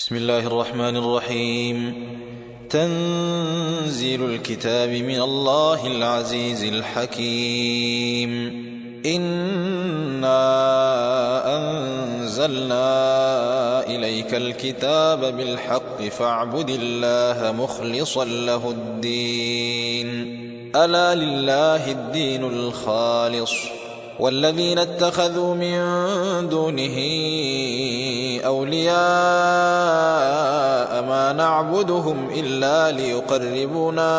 بسم الله الرحمن الرحيم. تنزيل الكتاب من الله العزيز الحكيم. إنا أنزلنا إليك الكتاب بالحق فاعبد الله مخلصا له الدين. ألا لله الدين الخالص والذين اتخذوا من دونه أولياء ما نعبدهم إلا ليقربونا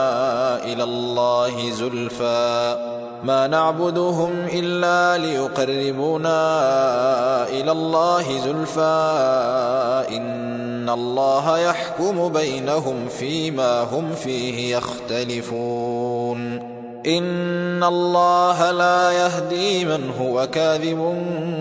إلى الله زلفى إن الله يحكم بينهم فيما هم فيه يختلفون. إن الله لا يهدي من هو كاذب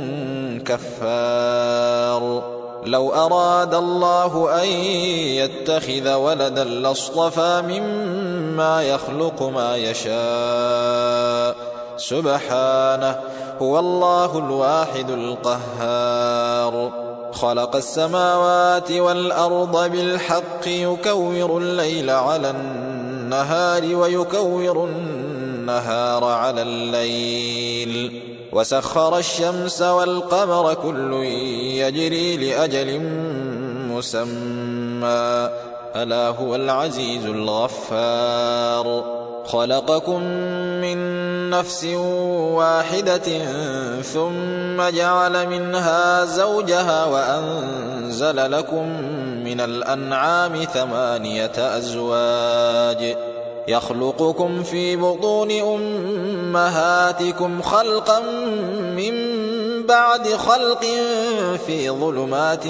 كفار. لو أراد الله أن يتخذ ولدا لاصطفى مما يخلق ما يشاء سبحانه هو الله الواحد القهار. خلق السماوات والأرض بالحق يكور الليل على النهار ويكور النهار على الليل وسخر الشمس والقمر كل يجري لأجل مسمى ألا هو العزيز الغفار. خلقكم من نفس واحدة ثم جعل منها زوجها وأنزل لكم من الأنعام 8 أزواج يخلقكم في بطون أمهاتكم خلقا من بعد خلق في ظلمات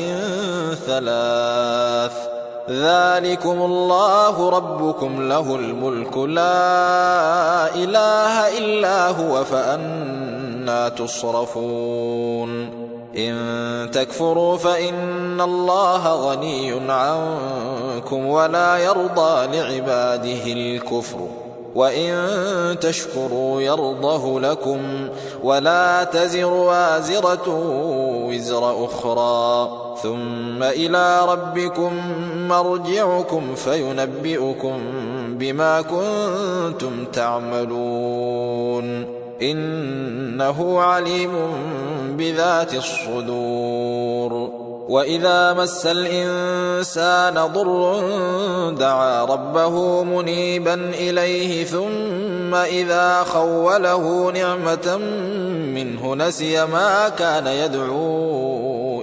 3 ذلكم الله ربكم له الملك لا إله إلا هو فأنى تصرفون. إن تكفروا فإن الله غني عنكم ولا يرضى لعباده الكفر وإن تشكروا يرضه لكم ولا تزر وازرة وزر أخرى ثم إلى ربكم مرجعكم فينبئكم بما كنتم تعملون إنه عليم بذات الصدور. وإذا مس الإنسان ضر دعا ربه منيبا إليه ثم إذا خوله نعمة منه نسي ما كان يدعو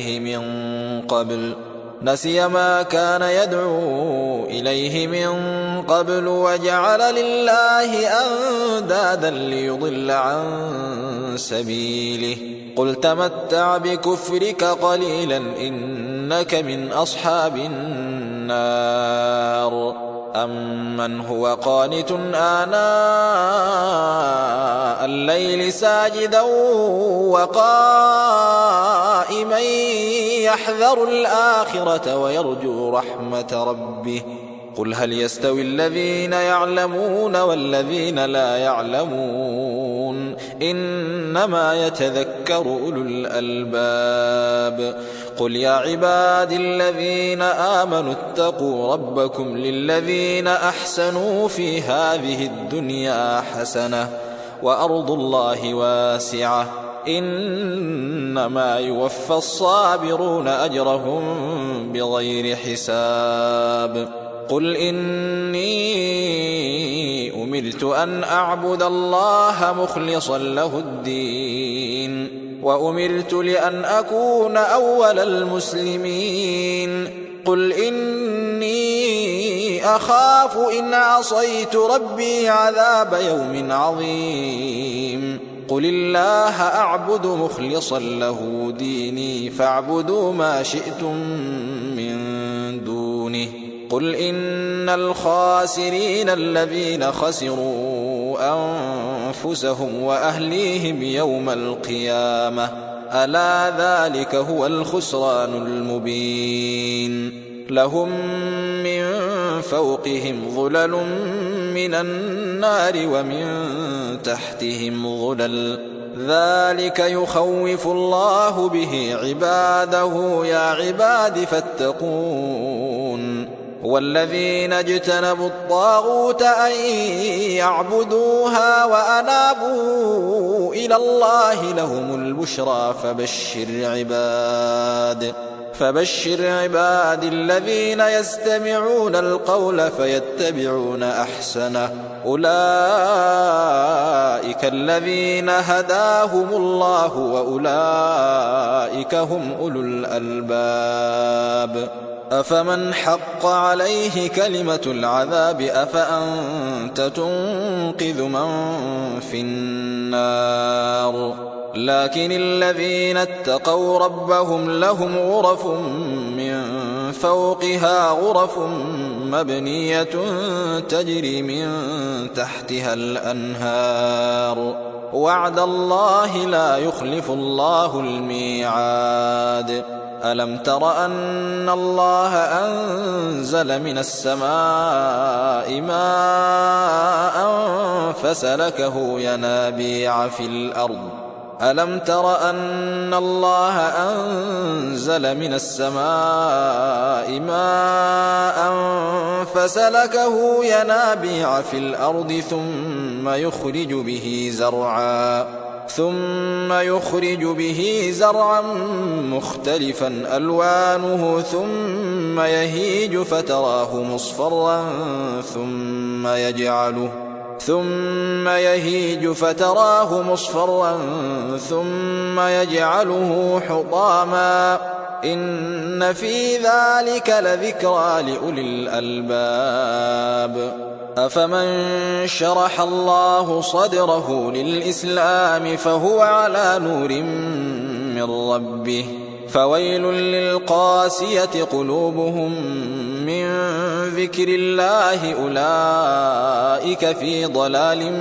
إليه من قبل وجعل لله أندادا ليضل عن سبيله قل تمتع بكفرك قليلا إنك من أصحاب النار. أمن هو قانت آناء الليل ساجدا وقائما يحذر الآخرة ويرجو رحمة ربه قل هل يستوي الذين يعلمون والذين لا يعلمون إنما يتذكر أولو الألباب. قل يا عباد الذين آمنوا اتقوا ربكم للذين أحسنوا في هذه الدنيا حسنة وأرض الله واسعة إنما يوفى الصابرون أجرهم بغير حساب. قل إني أمرت أن أعبد الله مخلصا له الدين وأمرت لأن أكون أول المسلمين. قل إني أخاف إن عصيت ربي عذاب يوم عظيم. قل الله أعبد مخلصا له ديني فاعبدوا ما شئتم من دونه. قل إن الخاسرين الذين خسروا أنفسهم وأهليهم يوم القيامة ألا ذلك هو الخسران المبين. لهم من فوقهم ظلل من النار ومن تحتهم ظلل ذلك يخوف الله به عباده يا عباد فاتقون والذين اجتنبوا الطاغوت أن يعبدوها وأنابوا إلى الله لهم البشرى فبشر عباد الذين يستمعون القول فيتبعون أحسنه أولئك الذين هداهم الله وأولئك هم أولو الألباب أفمن حق عليه كلمة العذاب أفأنت تنقذ من في النار لكن الذين اتقوا ربهم لهم غرف من فوقها غرف مبنية تجري من تحتها الأنهار وعد الله لا يخلف الله الميعاد ألم تر أن الله أنزل من السماء ماء فسلكه ينابيع في الأرض ألم تر أن الله أنزل من السماء ماء فسلكه ينابيع في الأرض ثم يخرج به زرعا مختلفا ألوانه ثم يهيج فتراه مصفرا ثم يجعله حطاما إن في ذلك لذكرى لأولي الألباب أفمن شرح الله صدره للإسلام فهو على نور من ربه فويل للقاسية قلوبهم من ذكر الله أولئك في ضلال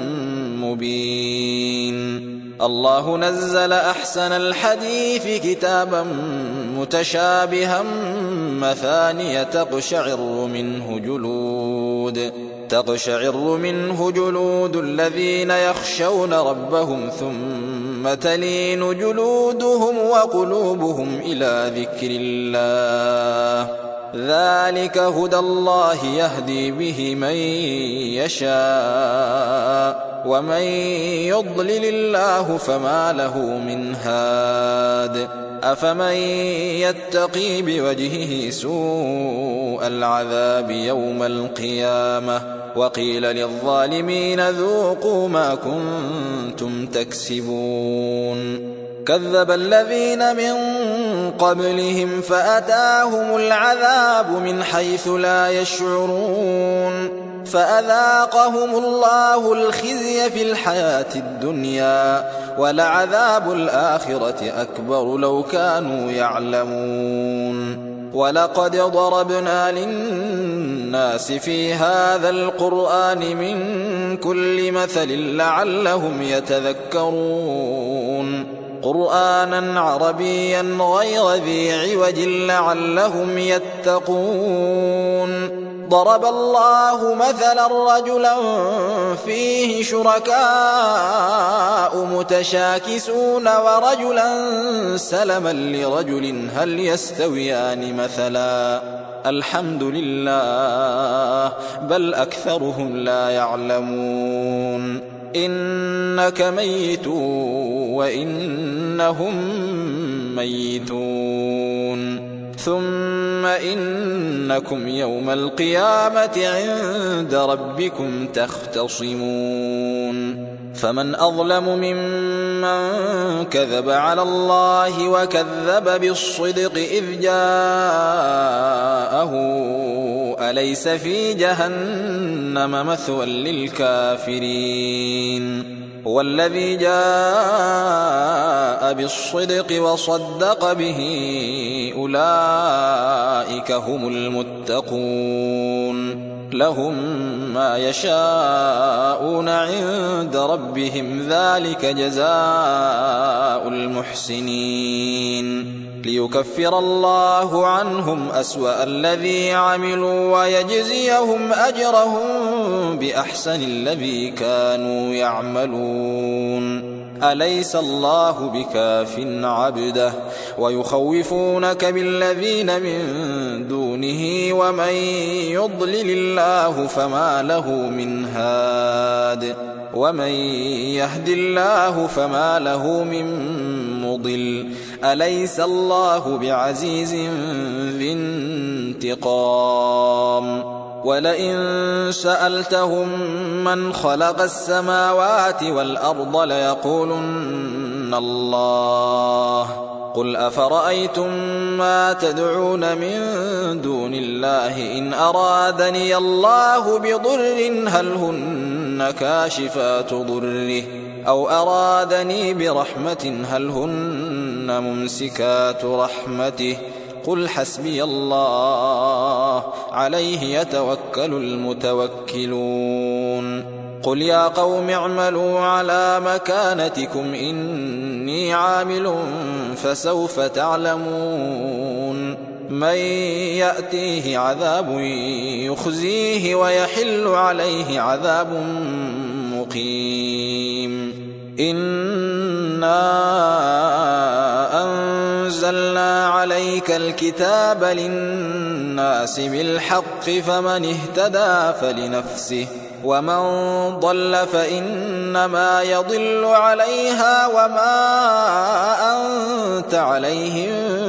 مبين الله نزل أحسن الحديث كتابا متشابها مثانية تقشعر منه جلود الذين يخشون ربهم ثم تلين جلودهم وقلوبهم إلى ذكر الله ذلك هدى الله يهدي به من يشاء ومن يضلل الله فما له من هاد أفمن يتقي بوجهه سوء العذاب يوم القيامة وقيل للظالمين ذوقوا ما كنتم تكسبون كذب الذين من قبلهم فأتاهم العذاب من حيث لا يشعرون فأذاقهم الله الخزي في الحياة الدنيا ولعذاب الآخرة أكبر لو كانوا يعلمون ولقد ضربنا للناس في هذا القرآن من كل مثل لعلهم يتذكرون قرآنا عربيا غير ذي عوج لعلهم يتقون ضرب الله مثلا رجلا فيه شركاء متشاكسون ورجلا سلما لرجل هل يستويان مثلا الحمد لله بل أكثرهم لا يعلمون إنك ميت وإنهم ميتون ثم إنكم يوم القيامة عند ربكم تختصمون فمن أظلم ممن كذب على الله وكذب بالصدق إذ جاءه أليس في جهنم مثوى للكافرين والذي جاء بالصدق وصدق به أولئك هم المتقون لهم ما يشاءون عند ربهم ذلك جزاء المحسنين ليكفر الله عنهم أسوأ الذي عملوا ويجزيهم أجرهم بأحسن الذي كانوا يعملون أليس الله بكاف عبده ويخوفونك بالذين من دونه ومن يضلل الله فما له من هاد ومن يهد الله فما له من مضل أليس الله بعزيز ذي انتقام ولئن سألتهم من خلق السماوات والأرض ليقولن الله قل أفرأيتم ما تدعون من دون الله إن أرادني الله بضر هل هن كاشفات ضره أو أرادني برحمة هل هن ممسكات رحمته قل حسبي الله عليه يتوكل المتوكلون قل يا قوم اعملوا على مكانتكم إني عامل فسوف تعلمون من يأتيه عذاب يخزيه ويحل عليه عذاب مقيم إنا أنزلنا عليك الكتاب للناس بالحق فمن اهتدى فلنفسه ومن ضل فإنما يضل عليها وما أنت عليهم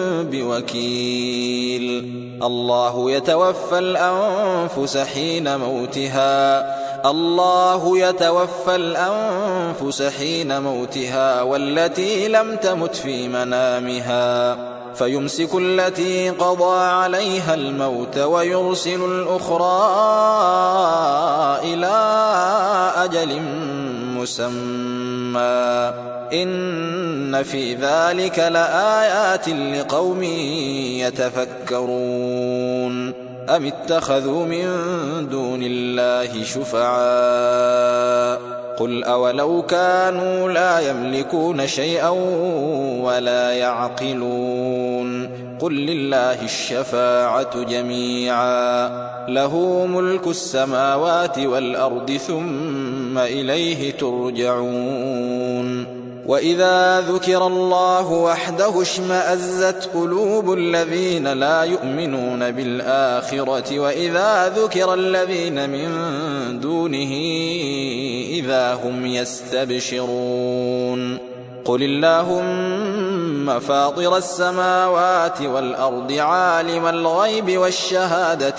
بوكيل الله يتوفى الأنفس حين موتها والتي لم تمت في منامها فيمسك التي قضى عليها الموت ويرسل الأخرى إلى أجل مسمى إن في ذلك لآيات لقوم يتفكرون أم اتخذوا من دون الله شفعاء قل أولو كانوا لا يملكون شيئا ولا يعقلون قل لله الشفاعة جميعا له ملك السماوات والأرض ثم إليه ترجعون وإذا ذكر الله وحده اشمأزت قلوب الذين لا يؤمنون بالآخرة وإذا ذكر الذين من دونه إذا هم يستبشرون قل اللهم فاطر السماوات والأرض عالم الغيب والشهادة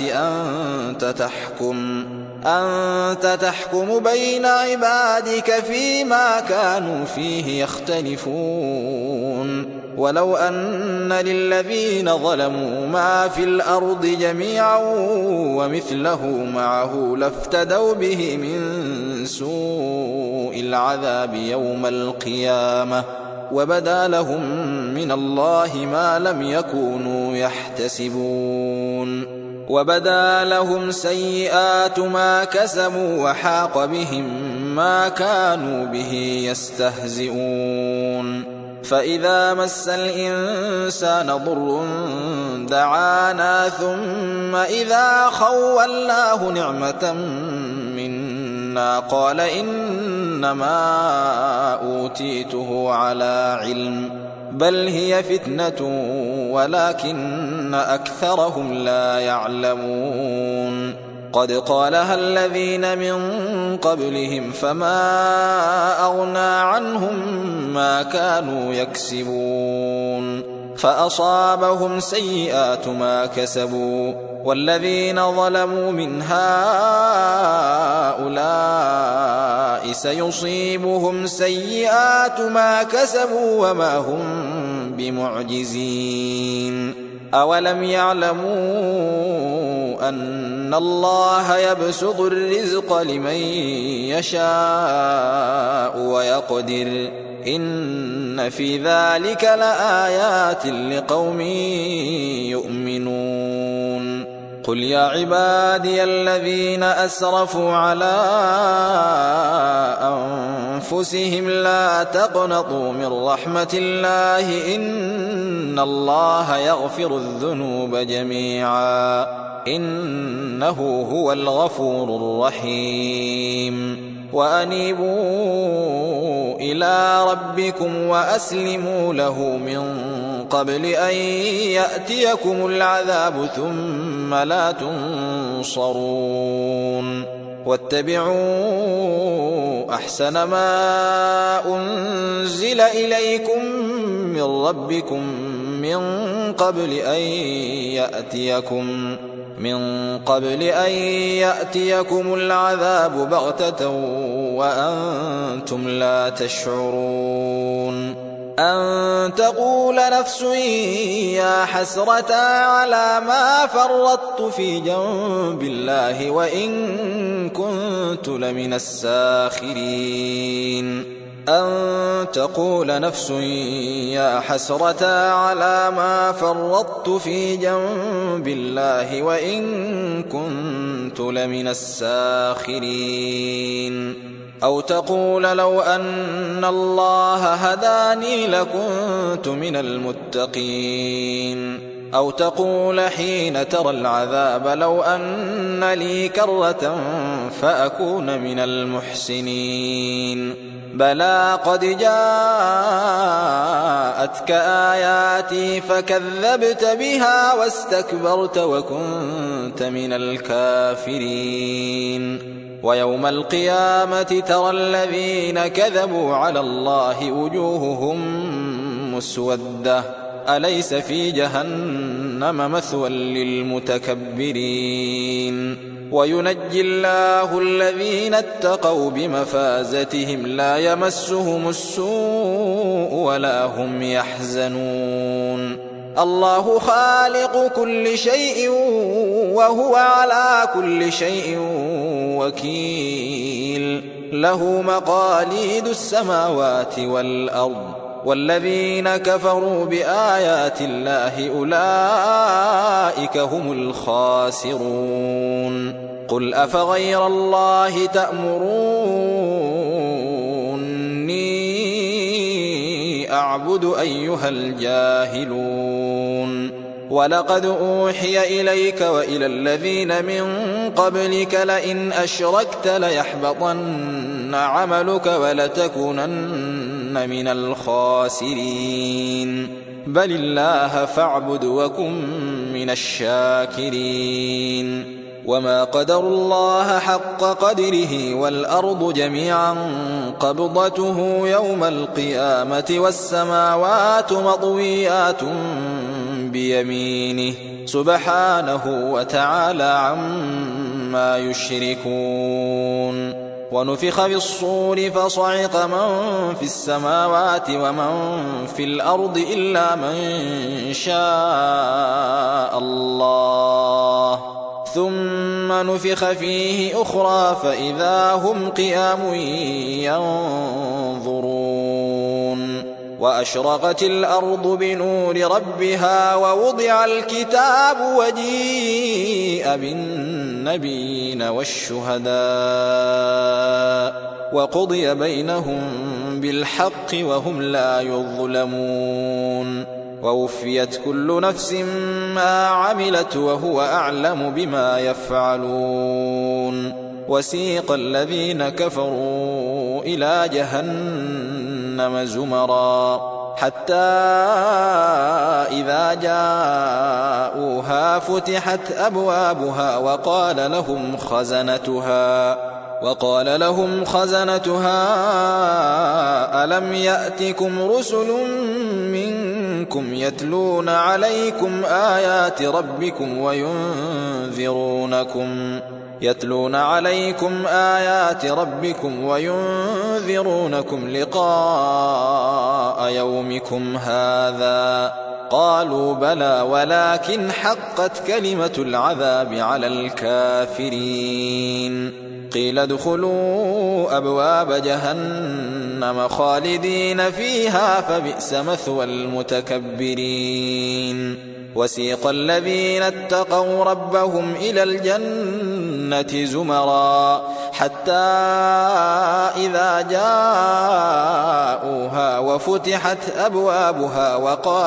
أنت تحكم بين عبادك فيما كانوا فيه يختلفون ولو أن للذين ظلموا ما في الأرض جميعا ومثله معه لافتدوا به من سوء العذاب يوم القيامة وبدا لهم من الله ما لم يكونوا يحتسبون وبدا لهم سيئات ما كسبوا وحاق بهم ما كانوا به يستهزئون فإذا مس الإنسان ضر دعانا ثم إذا خولناه نعمة منا قال إنما أوتيته على علم بل هي فتنة ولكن أكثرهم لا يعلمون قد قالها الذين من قبلهم فما أغنى عنهم ما كانوا يكسبون فأصابهم سيئات ما كسبوا والذين ظلموا من هؤلاء سيصيبهم سيئات ما كسبوا وما هم بمعجزين أولم يعلموا أن الله يبسط الرزق لمن يشاء ويقدر إن في ذلك لآيات لقوم يؤمنون قل يا عبادي الذين أسرفوا على أنفسهم لا تقنطوا من رحمة الله إن الله يغفر الذنوب جميعا إنه هو الغفور الرحيم وأنيبوا إلى ربكم وأسلموا له من قبل أن يأتيكم العذاب ثم لا تنصرون واتبعوا أحسن ما أنزل إليكم من ربكم من قبل أن يأتيكم العذاب بغتة وأنتم لا تشعرون أن تقول نفس يا حسرة على ما فرطت في جنب الله وإن كنت لمن الساخرين أن تقول نفس يا حسرة على ما فرطت في جنب الله وإن كنت لمن الساخرين أو تقول لو أن الله هداني لكنت من المتقين أو تقول حين ترى العذاب لو أن لي كرة فأكون من المحسنين بلى قد جاءتك آياتي فكذبت بها واستكبرت وكنت من الكافرين ويوم القيامة ترى الذين كذبوا على الله وجوههم مسودة أليس في جهنم مثوى للمتكبرين وينجي الله الذين اتقوا بمفازتهم لا يمسهم السوء ولا هم يحزنون الله خالق كل شيء وهو على كل شيء وكيل له مقاليد السماوات والأرض والذين كفروا بآيات الله أولئك هم الخاسرون قل أفغير الله تأمروني أعبد أيها الجاهلون ولقد أوحي إليك وإلى الذين من قبلك لئن أشركت ليحبطن عملك ولتكونن من الخاسرين بل الله فاعبد وكن من الشاكرين وما قدروا الله حق قدره والأرض جميعا قبضته يوم القيامة والسماوات مطويات بيمينه سبحانه وتعالى عما يشركون ونفخ بالصور فصعق من في السماوات ومن في الأرض إلا من شاء الله ثم نفخ فيه أخرى فإذا هم قيام ينظرون وأشرقت الأرض بنور ربها ووضع الكتاب وجيء بالنبيين والشهداء وقضي بينهم بالحق وهم لا يظلمون ووفيت كل نفس ما عملت وهو أعلم بما يفعلون وسيق الذين كفروا إلى جهنم زمرا حتى إذا جاءوها فتحت أبوابها وقال لهم خزنتها ألم يأتكم رسل منكم يتلون عليكم آيات ربكم وينذرونكم لقاء يومكم هذا قالوا بلى ولكن حقت كلمة العذاب على الكافرين قيل ادخلوا أبواب جهنم خالدين فيها فبئس مثوى المتكبرين وسيق الذين اتقوا ربهم إلى الجنة زمرا حتى إذا جاءوها وفتحت أبوابها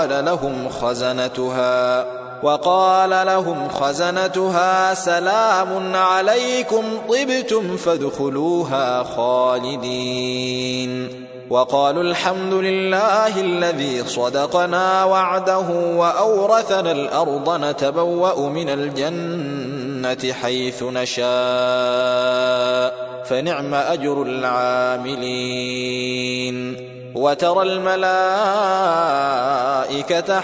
وقال لهم خزنتها سلام عليكم طبتم فادخلوها خالدين وقالوا الحمد لله الذي صدقنا وعده وأورثنا الأرض نتبوأ من الجنة حيث نشاء فنعم أجر العاملين وترى الملائكة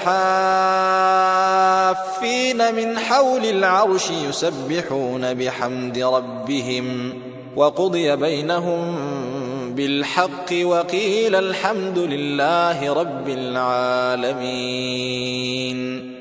حافين من حول العرش يسبحون بحمد ربهم وقضي بينهم بالحق وقيل الحمد لله رب العالمين.